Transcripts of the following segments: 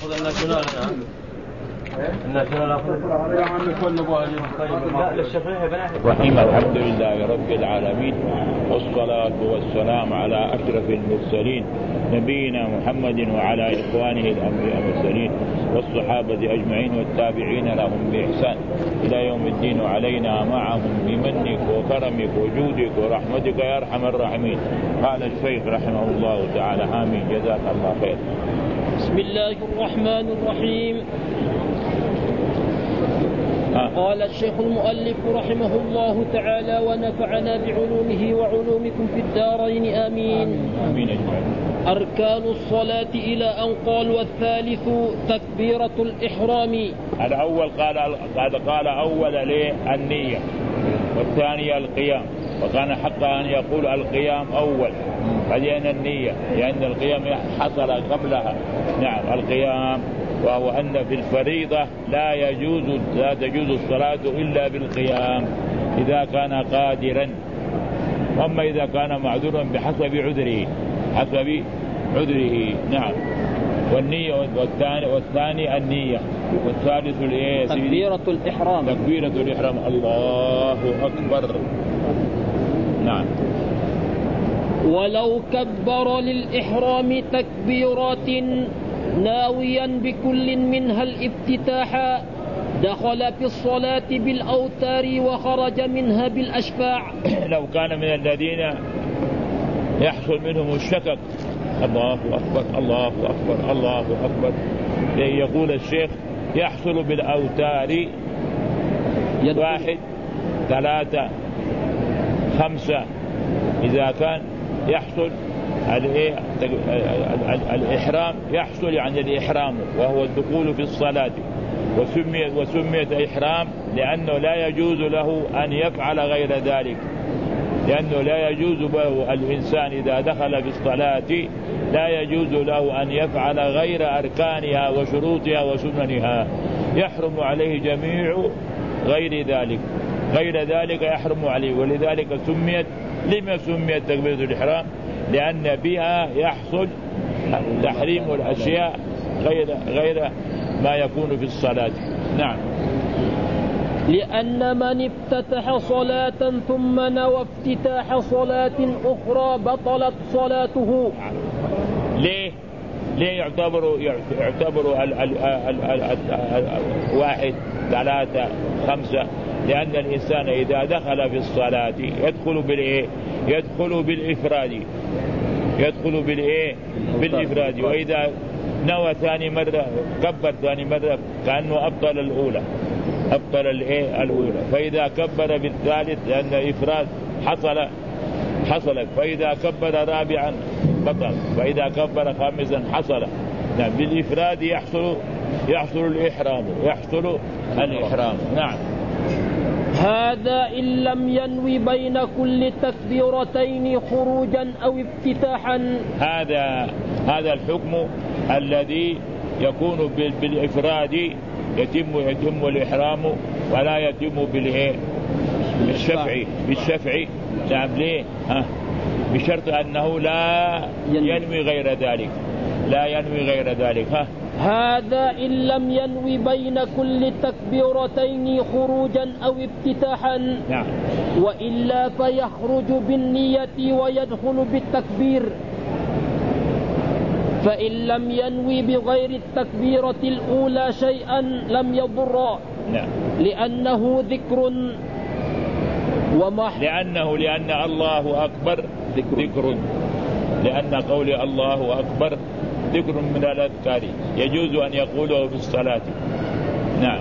ناخذ الناشونال الناشونال رحيم. الحمد لله رب العالمين، والصلاة والسلام على أشرف المرسلين نبينا محمد وعلى إخوانه الأنبياء المرسلين والصحابة أجمعين والتابعين لهم بإحسان إلى يوم الدين، وعلينا معهم بمنك وكرمك وجودك ورحمتك يا أرحم الراحمين. قال الشيخ رحمه الله تعالى آمين، جزاك الله خير. بسم الله الرحمن الرحيم. قال الشيخ المؤلف رحمه الله تعالى ونفعنا بعلومه وعلومكم في الدارين آمين. أركان الصلاة إلى أن قال والثالث تكبيرة الإحرام. الأول قال أول النية، والثانية القيام، وكان حقا أن يقول القيام أول بعدين النية، لأن القيام حصل قبلها. نعم القيام، وهو أن في الفريضة لا تجوز الصلاة إلا بالقيام إذا كان قادرا، أما إذا كان معذورا بحسب عذره. نعم. والنية والثاني النية، والثالث تكبيرة الإحرام. الله أكبر. نعم. ولو كبر للإحرام تكبيرات ناويا بكل منها الافتتاح دخل في الصلاة بالأوتار وخرج منها بالأشفاع. لو كان من الذين يحصل منهم الشكك، الله أكبر الله أكبر الله أكبر، يقول الشيخ يحصل بالأوتار 1 3 5. إذا كان يحصل الإحرام يحصل يعني الإحرام وهو الدخول في الصلاة، وسميت إحرام لأنه لا يجوز له أن يفعل غير ذلك، لأنه لا يجوز له الإنسان إذا دخل في الصلاة لا يجوز له أن يفعل غير أركانها وشروطها وسننها، يحرم عليه جميع غير ذلك يحرم عليه. ولذلك لما سميت تكبيرة الإحرام؟ لأن بها يحصل تحريم الأشياء غير ما يكون في الصلاة. نعم. لأن من افتتح صلاة ثم نوى افتتاح صلاة أخرى بطلت صلاته. ليه يعتبر 1 3 5؟ لأن الإنسان إذا دخل في الصلاة يدخل بالإفراد، وإذا نوى ثاني مرة كبر ثاني مرة كأنه أبطل الأولى. فإذا كبر بالثالث لأن الإفراد حصل، فإذا كبر رابعا بطل، فإذا كبر خامسا حصل. نعم. بالإفراد يحصل الإحرام. نعم. هذا إن لم ينوي بين كل تكبيرتين خروجا أو افتتاحا. هذا الحكم الذي يكون بالإفراد يتم الإحرام ولا يتم بالشفع. نعم. ليه؟ بشرط أنه لا ينوي غير ذلك. هذا إن لم ينوي بين كل تكبيرتين خروجا أو افتتاحا. نعم. وإلا فيخرج بالنية ويدخل بالتكبير. فإن لم ينوي بغير التكبيرة الأولى شيئا لم يضر. نعم. لأنه ذكر لأن الله أكبر ذكر، لأن قول الله أكبر ذكر من الأذكار يجوز أن يقوله في الصلاة. نعم.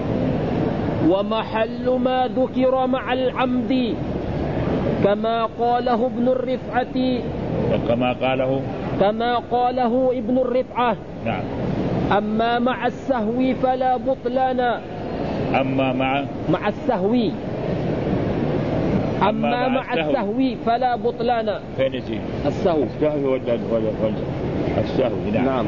ومحل ما ذكر مع العمد كما قاله ابن الرفعة. نعم. أما مع السهو فلا بطلان. مع السهو فلا بطلان. فين السهو السهو. نعم.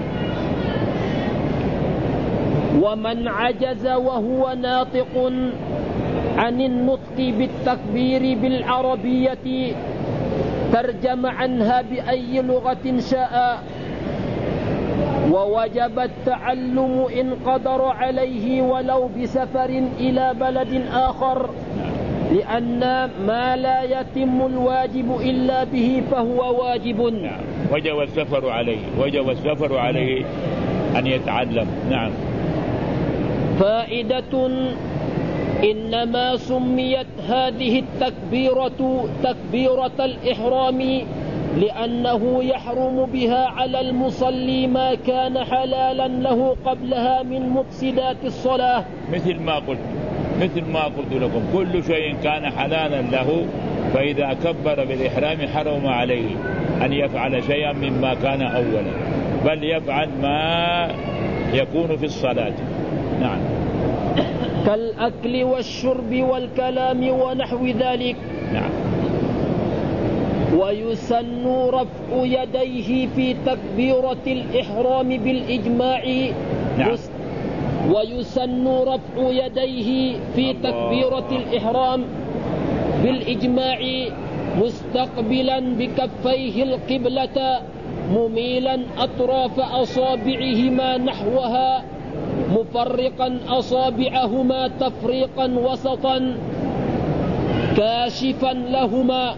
ومن عجز وهو ناطق عن النطق بالتكبير بالعربية ترجم عنها بأي لغة شاء. ووجب التعلم إن قدر عليه ولو بسفر إلى بلد آخر، لأن ما لا يتم الواجب إلا به فهو واجب. وجب السفر عليه أن يتعلم. نعم. فائدة: إنما سميت هذه التكبيرة تكبيرة الإحرام لأنه يحرم بها على المصلي ما كان حلالا له قبلها من مفسدات الصلاة. مثل ما قلت لكم، كل شيء كان حلالا له فإذا كبر بالإحرام حرم عليه أن يفعل شيئا مما كان أولا، بل يفعل ما يكون في الصلاة. نعم. كالأكل والشرب والكلام ونحو ذلك. نعم. ويسن رفع يديه في تكبيرة الإحرام بالإجماع. نعم. ويسن رفع يديه في تكبيرة الإحرام بالإجماع مستقبلا بكفيه القبلة مميلا أطراف أصابعهما نحوها مفرقا أصابعهما تفريقا وسطا كاشفا لهما.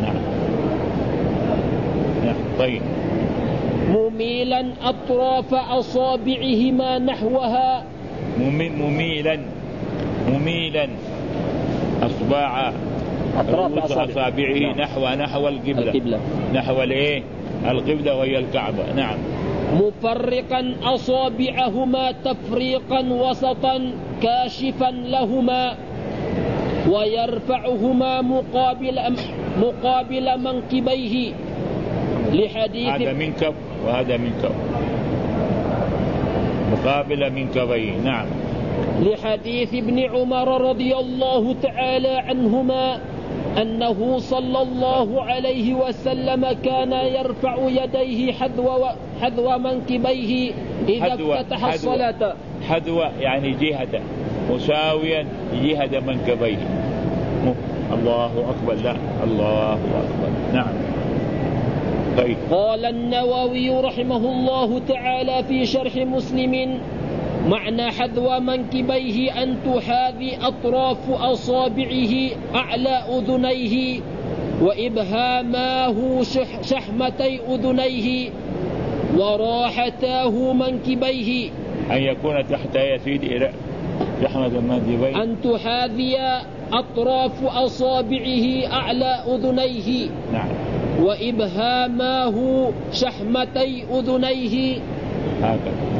طيب. مميلا أطراف أصابعهما نحوها. مميلا أصبع أطراف أصابعه نحو القبلة. نحو القبلة وهي الكعبة. نعم. مفرقا أصابعهما تفريقا وسطا كاشفا لهما، ويرفعهما مقابل منكبيه لحديث هذا منكب وهذا منكب مقابل منكبيه. نعم. لحديث ابن عمر رضي الله تعالى عنهما أنه صلى الله عليه وسلم كان يرفع يديه حذو منكبيه إذا افتتح الصلاة. حذو يعني جهة، مساويا جهة منكبيه. الله أكبر. لا، الله أكبر. نعم. طيب. قال النووي رحمه الله تعالى في شرح مسلم: معنى حذو منكبيه أن تحاذي أطراف أصابعه أعلى أذنيه وإبهاماه شحمتي أذنيه وراحتاه منكبيه. أن يكون تحت يسيد شحمة المنكبين. أن تحاذي أطراف أصابعه أعلى أذنيه. نعم. وإبهاماه شحمتي أذنيه. هكذا.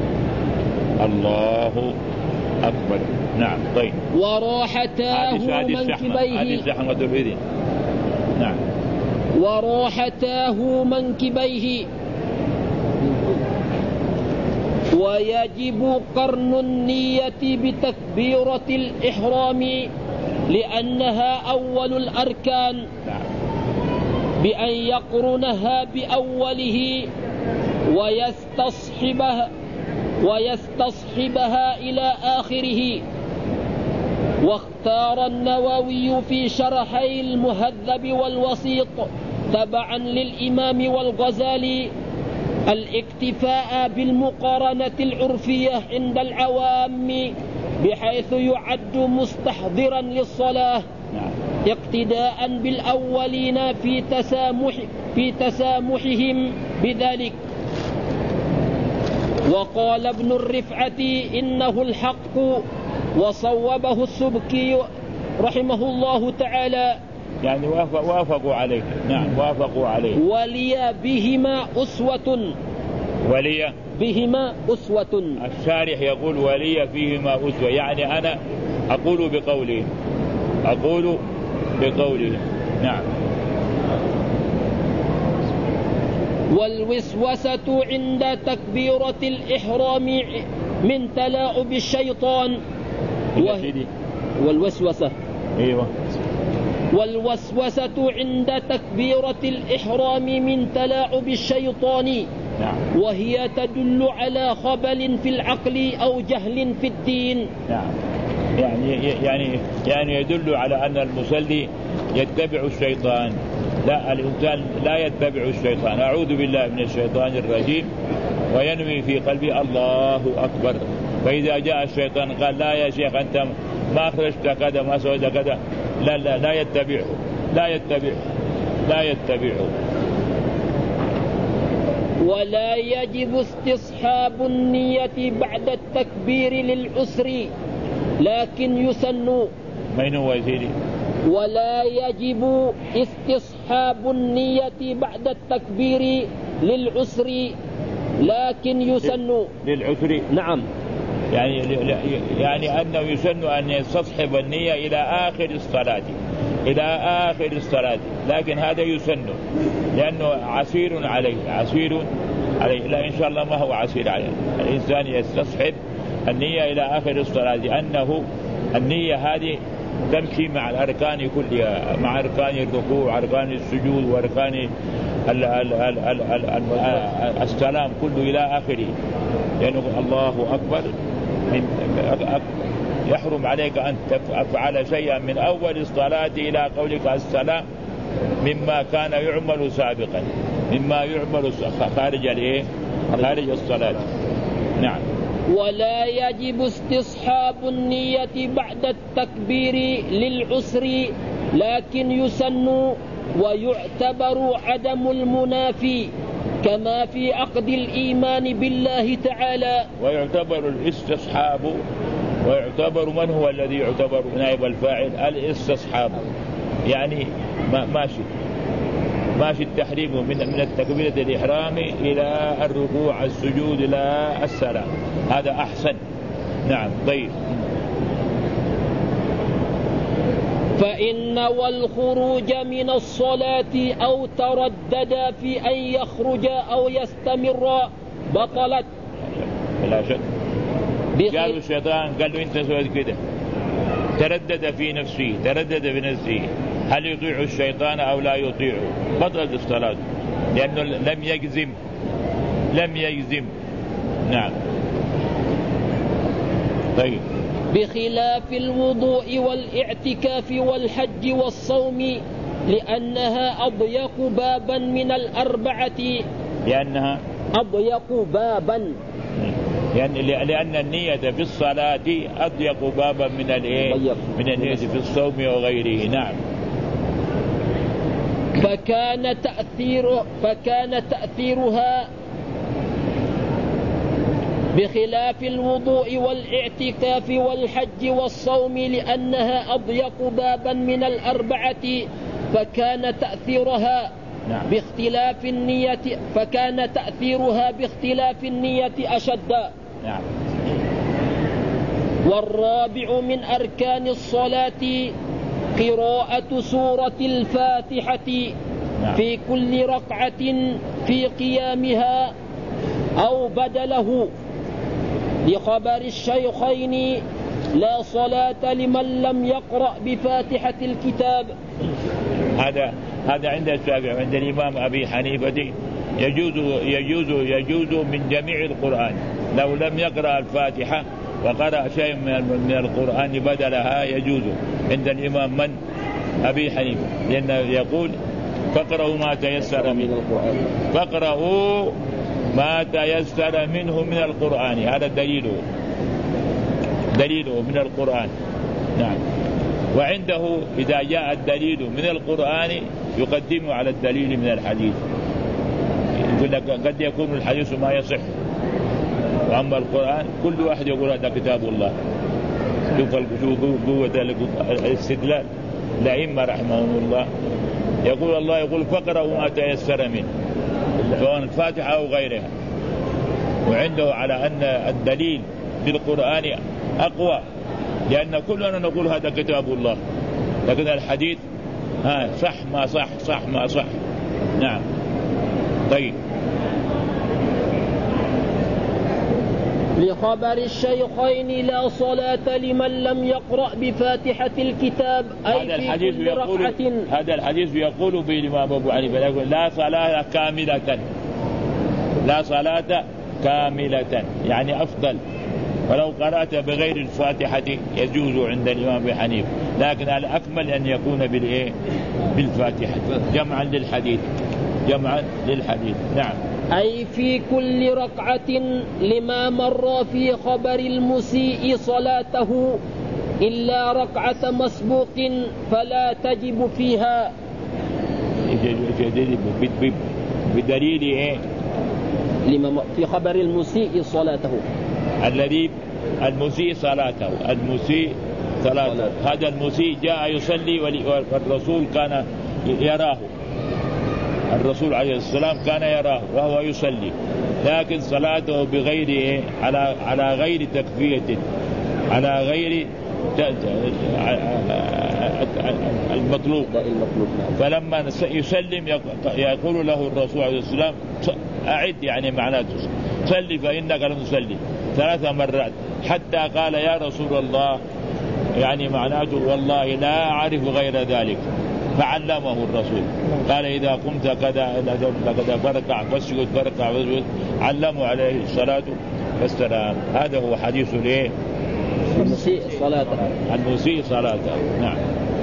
الله أكبر. نعم. طيب. وراحتاه منكبيه. هذه شحمة الأذن. نعم. وراحتاه منكبيه. ويجب قرن النية بتكبيرة الإحرام لأنها أول الأركان. نعم. بأن يقرنها بأوله ويستصحبها إلى آخره. واختار النووي في شرحي المهذب والوسيط تبعا للإمام والغزالي الاكتفاء بالمقارنة العرفية عند العوام بحيث يعد مستحضرا للصلاة اقتداء بالأولين في تسامحهم بذلك. وقال ابن الرفعة إنه الحق، وصوبه السبكي رحمه الله تعالى. يعني وافقوا عليه. نعم، وافقوا عليه. ولي بهما أسوة. الشارح يقول ولي فيهما أسوة، يعني أنا أقول بقوله. نعم. والوسوسة عند تكبيرة الإحرام من تلاعب الشيطان. والوسوسة. أيوة. والوسوسة عند تكبيرة الإحرام من تلاعب الشيطان. نعم. وهي تدل على خبل في العقل أو جهل في الدين. نعم. يعني يدل على أن المصلي يتبع الشيطان. لا، الإنسان لا يتبع الشيطان. أعوذ بالله من الشيطان الرجيم. وينوي في قلبه الله أكبر. فإذا جاء الشيطان قال لا يا شيخ أنت ما أخرجت كذا ما سويت كذا، لا يتبعه، لا يتبعه. ولا يجب استصحاب النية بعد التكبير للعسر لكن يسن. من هو يا سيدي؟ ولا يجب استصحاب النية بعد التكبير للعسر لكن يسن. للعسر؟ نعم. يعني أنه يسن أن يستصحب النية إلى آخر الصلاة، لكن هذا يسن لأنه عسير عليه. لا إن شاء الله ما هو عسير عليه. الإنسان يستصحب النية إلى آخر الصلاة لأنه النية هذه تمشي مع الأركان كلها، مع أركان الركوع، أركان السجود، وأركان السلام كله إلى آخره. لأنه الله أكبر يحرم عليك أن تفعل شيئا من أول الصلاة إلى قولك السلام مما كان يعمل سابقا، مما يعمل خارج الصلاة. نعم. ولا يجب استصحاب النية بعد التكبير للعسر لكن يسن ويعتبر عدم المنافي كما في عقد الإيمان بالله تعالى. ويعتبر الاستصحاب، ويعتبر من هو الذي يعتبر نائب الفاعل؟ الاستصحاب، يعني ماشي التحريم من التكبيرة الإحرام إلى الركوع السجود إلى السلام، هذا أحسن. نعم. طيب. فإن والخروج من الصلاة أو تردد في أن يخرج أو يستمر بطلت. لا شك. قالوا الشيطان قال له أنت سويت كده، تردد في نفسه هل يطيع الشيطان أو لا يطيعه، بطلت الصلاة لأنه لم يجزم. نعم. طيب. بخلاف الوضوء والاعتكاف والحج والصوم لأنها أضيق بابا من الأربعة. لأنها أضيق بابا، يعني لأن النية في الصلاة أضيق بابا من النية في الصوم وغيره. نعم. فكان تأثيرها بخلاف الوضوء والاعتكاف والحج والصوم لأنها أضيق بابا من الأربعة فكان تأثيرها باختلاف النية أشد. نعم. والرابع من أركان الصلاة قراءة سورة الفاتحة في كل ركعة في قيامها أو بدله، لخبر الشيخين لا صلاة لمن لم يقرأ بفاتحة الكتاب. هذا عند الشافعي وعند الإمام أبي حنيفة يجوز من جميع القرآن، لو لم يقرأ الفاتحة وقرأ شيء من القرآن بدلها يجوز عند الإمام من؟ أبي حنيفة، لأنه يقول فاقرأوا ما تيسر منه، فاقرأوا ما تيسر منه من القرآن، هذا دليله من القرآن. نعم. وعنده إذا جاء الدليل من القرآن يقدمه على الدليل من الحديث، يقول لك قد يكون الحديث ما يصح، وأما القرآن كل واحد يقول هذا كتاب الله. شوف قوة الاستدلال. الأئمة رحمهم الله يقول الله يقول فاقرأوا ما تيسر منه سواء الفاتحة أو غيرها، وعنده على أن الدليل بالقرآن أقوى، لأن كلنا نقول هذا كتاب الله، لكن الحديث صح ما صح. نعم. طيب. لخبر الشيخين لا صلاة لمن لم يقرأ بفاتحة الكتاب أي في كل ركعة. هذا الحديث يقول به الإمام أبو حنيفة يقول لا صلاة كاملة يعني أفضل، ولو قرأت بغير الفاتحة يجوز عند الإمام أبو حنيفة، لكن الأكمل أن يكون بالفاتحة جمعا للحديث. نعم. أي في كل ركعة لما مر في خبر المسيء صلاته إلا ركعة مسبوق فلا تجب فيها. بدليل إيه؟ لما في خبر المسيء صلاته، الذي المسيء صلاته، المسيء صلاته، هذا المسيء جاء يصلي والرسول كان يراه، الرسول عليه السلام كان يراه وهو يصلي، لكن صلاته بغير إيه؟ على غير تكفية، على غير المطلوب. فلما يسلم يقول له الرسول عليه السلام أعد، يعني معناته صلي فإنك لم تصلي 3 مرات، حتى قال يا رسول الله، يعني معناته والله لا أعرف غير ذلك، فعلمه الرسول قال إذا قمت كذا فركع فاسجد، فركع فاسجد، علمه عليه الصلاة والسلام. هذا هو حديث الايه؟ المسيء صلاته، المسيء صلاته. نعم.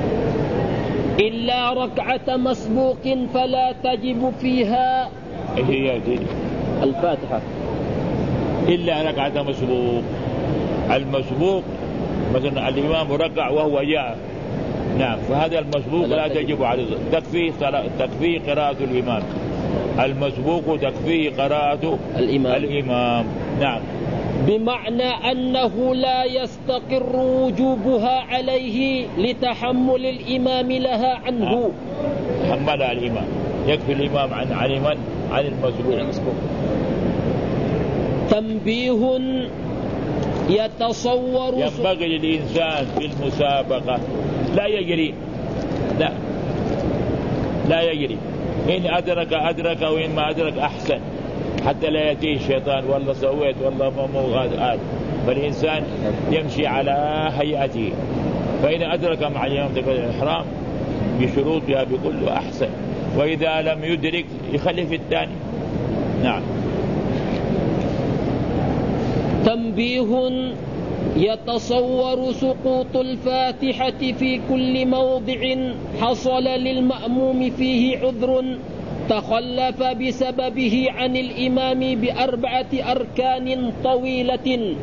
إلا ركعة مسبوق فلا تجب فيها، هي الفاتحة. إلا ركعة مسبوق، المسبوق مثلا الإمام ركع وهو جاء، نعم، فهذا المسبوق لا تجب عليه، تكفي قراءة الإمام، المسبوق تكفي قراءة الإمام. نعم. بمعنى أنه لا يستقر وجوبها عليه لتحمل الإمام لها عنه. حملها الإمام، يكفي الإمام عن المسبوق. تنبيه يتصور، ينبغي للإنسان في المسابقة لا يجري، لا يجري، إن أدرك وإن ما أدرك أحسن، حتى لا يأتيه الشيطان والله سويت والله مو هذا، فالإنسان يمشي على هيئته، فإن أدرك مع الإمام الإحرام بشروطها بكل أحسن، وإذا لم يدرك يخلي في الثاني. نعم. تنبيه يتصور سقوط الفاتحة في كل موضع حصل للمأموم فيه عذر تخلف بسببه عن الإمام ب4 أركان طويلة،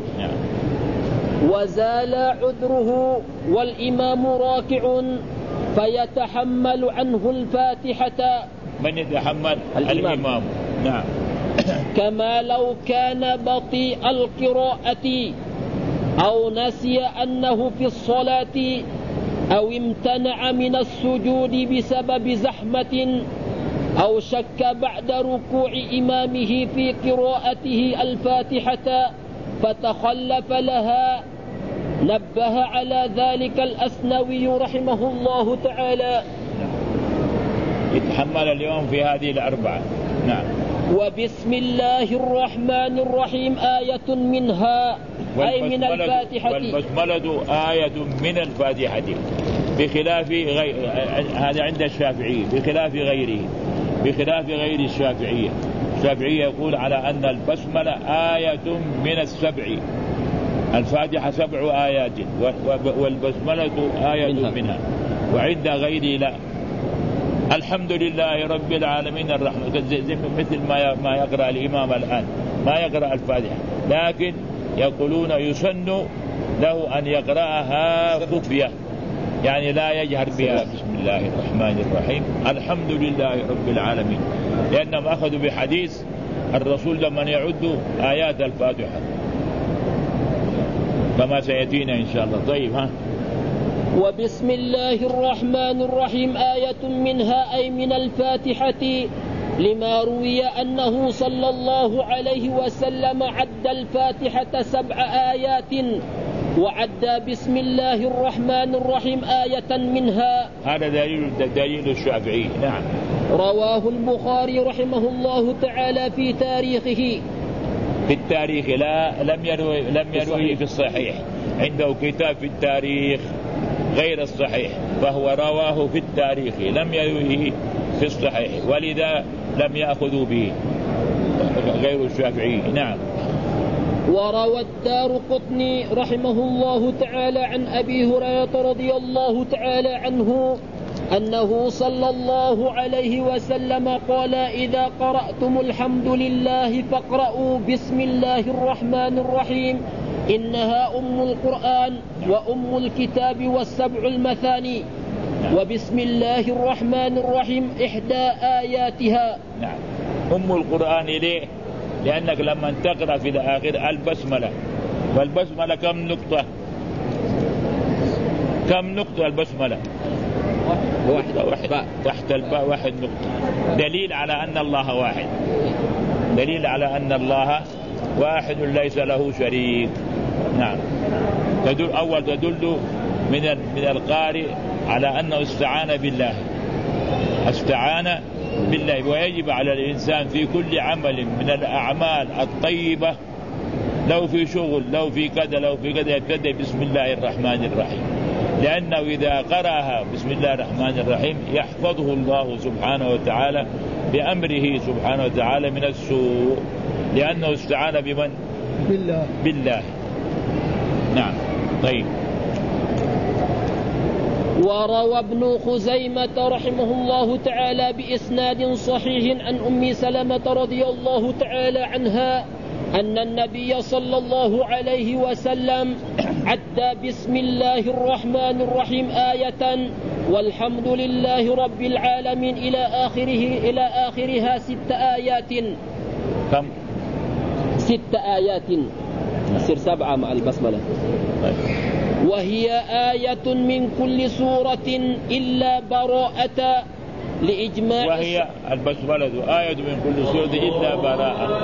وزال عذره والإمام راكع فيتحمل عنه الفاتحة. من يتحمل؟ الإمام. نعم. كما لو كان بطيء القراءة أو نسي أنه في الصلاة أو امتنع من السجود بسبب زحمة أو شك بعد ركوع إمامه في قراءته الفاتحة فتخلف لها. نبه على ذلك الأثنوي رحمه الله تعالى. يتحمل اليوم في هذه ال4. نعم. وبسم الله الرحمن الرحيم آية منها، أي من الفاتحة. والبسملة آية من الفاتحة بخلاف هذا عند الشافعي، بخلاف غير الشافعية. الشافعية يقول على أن البسملة آية من ال7، الفاتحة 7 آيات والبسملة آية منها. وعند غيري لا. الحمد لله رب العالمين الرحمن، مثل ما يقرأ الإمام الآن، ما يقرأ الفاتحة، لكن يقولون يسن له أن يقرأها خفية، يعني لا يجهر بها. بسم الله الرحمن الرحيم الحمد لله رب العالمين، لأنهم أخذوا بحديث الرسول لمن يعد آيات الفاتحة كما سيأتينا إن شاء الله. طيب ها. وبسم الله الرحمن الرحيم آية منها، أي من الفاتحة، لما روي أنه صلى الله عليه وسلم عد الفاتحة 7 آيات وعد بسم الله الرحمن الرحيم آية منها. هذا دليل الشافعي. نعم. رواه البخاري رحمه الله تعالى في تاريخه. في التاريخ لم يروي في الصحيح، عنده كتاب في التاريخ غير الصحيح، فهو رواه في التاريخ لم يرويه في الصحيح، ولذا لم يأخذوا به غير الشافعي. نعم. وروى الدارقطني رحمه الله تعالى عن أبي هريرة رضي الله تعالى عنه أنه صلى الله عليه وسلم قال إذا قرأتم الحمد لله فاقرأوا بسم الله الرحمن الرحيم إنها أم القرآن وأم الكتاب والسبع المثاني وبسم الله الرحمن الرحيم إحدى آياتها. نعم أم القرآن ليه؟ لأنك لما تقرأ في الآخر البسملة، والبسملة كم نقطة؟ كم نقطة البسملة؟ واحد تحت الباء واحد نقطة، دليل على أن الله واحد، دليل على أن الله واحد ليس له شريك. نعم تدل من القارئ على أنه استعان بالله، استعان بالله. ويجب على الإنسان في كل عمل من الأعمال الطيبة، لو في شغل لو في كذا لو في كذا، يبتدأ بسم الله الرحمن الرحيم، لأنه إذا قرأها بسم الله الرحمن الرحيم يحفظه الله سبحانه وتعالى بأمره سبحانه وتعالى من السوء، لأنه استعان بمن؟ بالله. نعم. طيب. وروى ابن خزيمة رحمه الله تعالى بإسناد صحيح عن أم سلمة رضي الله تعالى عنها أن النبي صلى الله عليه وسلم عد بسم الله الرحمن الرحيم آية والحمد لله رب العالمين إلى آخرها 6 آيات. كم؟ 6 آيات، يصير 7 مع البسملة. وهي آية من كل سورة إلا براءة لإجماع. وهي البسملة آية من كل سورة إلا براءة،